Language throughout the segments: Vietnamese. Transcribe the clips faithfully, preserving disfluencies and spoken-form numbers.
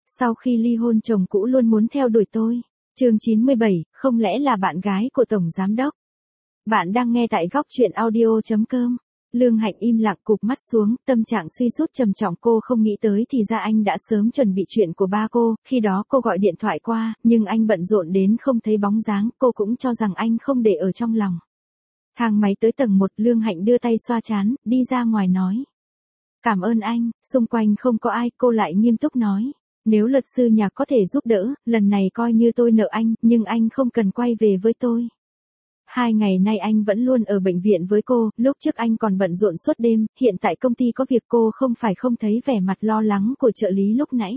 Sau khi ly hôn chồng cũ luôn muốn theo đuổi tôi. Chương chín mươi bảy, không lẽ là bạn gái của tổng giám đốc? Bạn đang nghe tại góc truyện audio chấm com. Lương Hạnh im lặng cụp mắt xuống, tâm trạng suy sút trầm trọng. Cô không nghĩ tới thì ra anh đã sớm chuẩn bị chuyện của ba cô, khi đó cô gọi điện thoại qua, nhưng anh bận rộn đến không thấy bóng dáng, cô cũng cho rằng anh không để ở trong lòng. Thang máy tới tầng một, Lương Hạnh đưa tay xoa trán, đi ra ngoài nói. Cảm ơn anh, xung quanh không có ai, cô lại nghiêm túc nói. Nếu luật sư nhà có thể giúp đỡ, lần này coi như tôi nợ anh, nhưng anh không cần quay về với tôi. Hai ngày nay anh vẫn luôn ở bệnh viện với cô, lúc trước anh còn bận rộn suốt đêm, hiện tại công ty có việc cô không phải không thấy vẻ mặt lo lắng của trợ lý lúc nãy.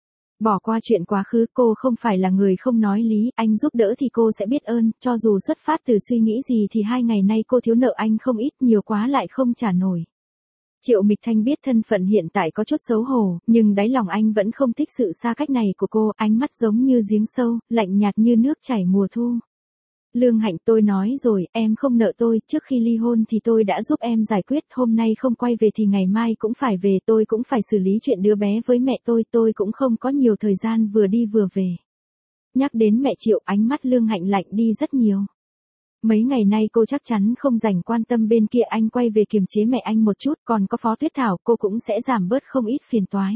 Bỏ qua chuyện quá khứ, cô không phải là người không nói lý, anh giúp đỡ thì cô sẽ biết ơn, cho dù xuất phát từ suy nghĩ gì thì hai ngày nay cô thiếu nợ anh không ít, nhiều quá lại không trả nổi. Triệu Mịch Thanh biết thân phận hiện tại có chút xấu hổ, nhưng đáy lòng anh vẫn không thích sự xa cách này của cô, ánh mắt giống như giếng sâu, lạnh nhạt như nước chảy mùa thu. Lương Hạnh, tôi nói rồi, em không nợ tôi, trước khi ly hôn thì tôi đã giúp em giải quyết, hôm nay không quay về thì ngày mai cũng phải về, tôi cũng phải xử lý chuyện đứa bé với mẹ tôi, tôi cũng không có nhiều thời gian vừa đi vừa về. Nhắc đến mẹ Triệu, ánh mắt Lương Hạnh lạnh đi rất nhiều. Mấy ngày nay cô chắc chắn không dành quan tâm bên kia, anh quay về kiềm chế mẹ anh một chút, còn có Phó Tuyết Thảo, cô cũng sẽ giảm bớt không ít phiền toái.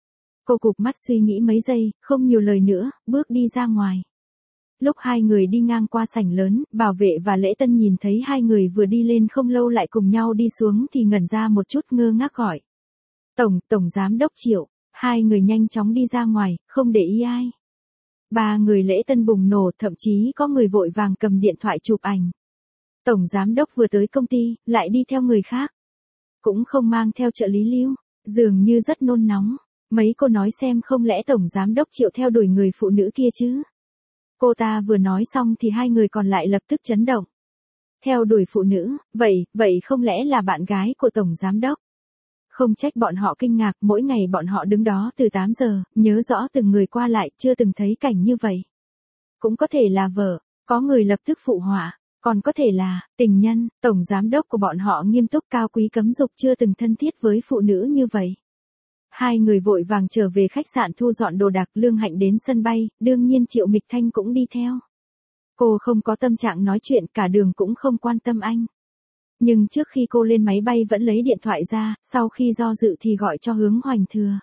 Cô cụp mắt suy nghĩ mấy giây, không nhiều lời nữa, bước đi ra ngoài. Lúc hai người đi ngang qua sảnh lớn, bảo vệ và lễ tân nhìn thấy hai người vừa đi lên không lâu lại cùng nhau đi xuống thì ngẩn ra một chút, ngơ ngác gọi. Tổng, Tổng Giám đốc Triệu. Hai người nhanh chóng đi ra ngoài, không để ý ai. Ba người lễ tân bùng nổ, thậm chí có người vội vàng cầm điện thoại chụp ảnh. Tổng Giám đốc vừa tới công ty, lại đi theo người khác. Cũng không mang theo trợ lý Lưu, dường như rất nôn nóng. Mấy cô nói xem không lẽ Tổng Giám đốc Triệu theo đuổi người phụ nữ kia chứ? Cô ta vừa nói xong thì hai người còn lại lập tức chấn động. Theo đuổi phụ nữ, vậy, vậy không lẽ là bạn gái của Tổng Giám đốc? Không trách bọn họ kinh ngạc, mỗi ngày bọn họ đứng đó từ tám giờ, nhớ rõ từng người qua lại, chưa từng thấy cảnh như vậy. Cũng có thể là vợ, có người lập tức phụ họa, còn có thể là tình nhân, Tổng Giám đốc của bọn họ nghiêm túc cao quý cấm dục, chưa từng thân thiết với phụ nữ như vậy. Hai người vội vàng trở về khách sạn thu dọn đồ đạc, Lương Hạnh đến sân bay, đương nhiên Triệu Mịch Thanh cũng đi theo. Cô không có tâm trạng nói chuyện, cả đường cũng không quan tâm anh. Nhưng trước khi cô lên máy bay vẫn lấy điện thoại ra, sau khi do dự thì gọi cho Hướng Hoành Thừa.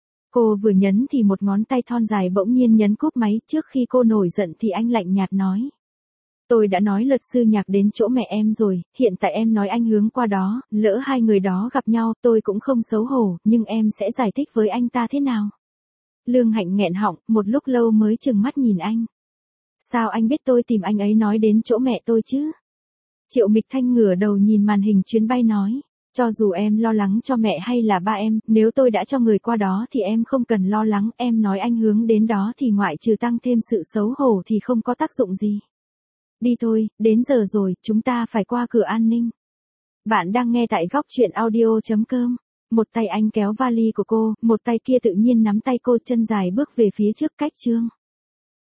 Cô vừa nhấn thì một ngón tay thon dài bỗng nhiên nhấn cúp máy, trước khi cô nổi giận thì anh lạnh nhạt nói. Tôi đã nói luật sư Nhạc đến chỗ mẹ em rồi, hiện tại em nói anh Hướng qua đó, lỡ hai người đó gặp nhau, tôi cũng không xấu hổ, nhưng em sẽ giải thích với anh ta thế nào? Lương Hạnh nghẹn họng, một lúc lâu mới trừng mắt nhìn anh. Sao anh biết tôi tìm anh ấy nói đến chỗ mẹ tôi chứ? Triệu Mịch Thanh ngửa đầu nhìn màn hình chuyến bay nói, cho dù em lo lắng cho mẹ hay là ba em, nếu tôi đã cho người qua đó thì em không cần lo lắng, em nói anh Hướng đến đó thì ngoại trừ tăng thêm sự xấu hổ thì không có tác dụng gì. Đi thôi, đến giờ rồi, chúng ta phải qua cửa an ninh. Bạn đang nghe tại góc truyện audio chấm com. Một tay anh kéo vali của cô, một tay kia tự nhiên nắm tay cô, chân dài bước về phía trước cách chương.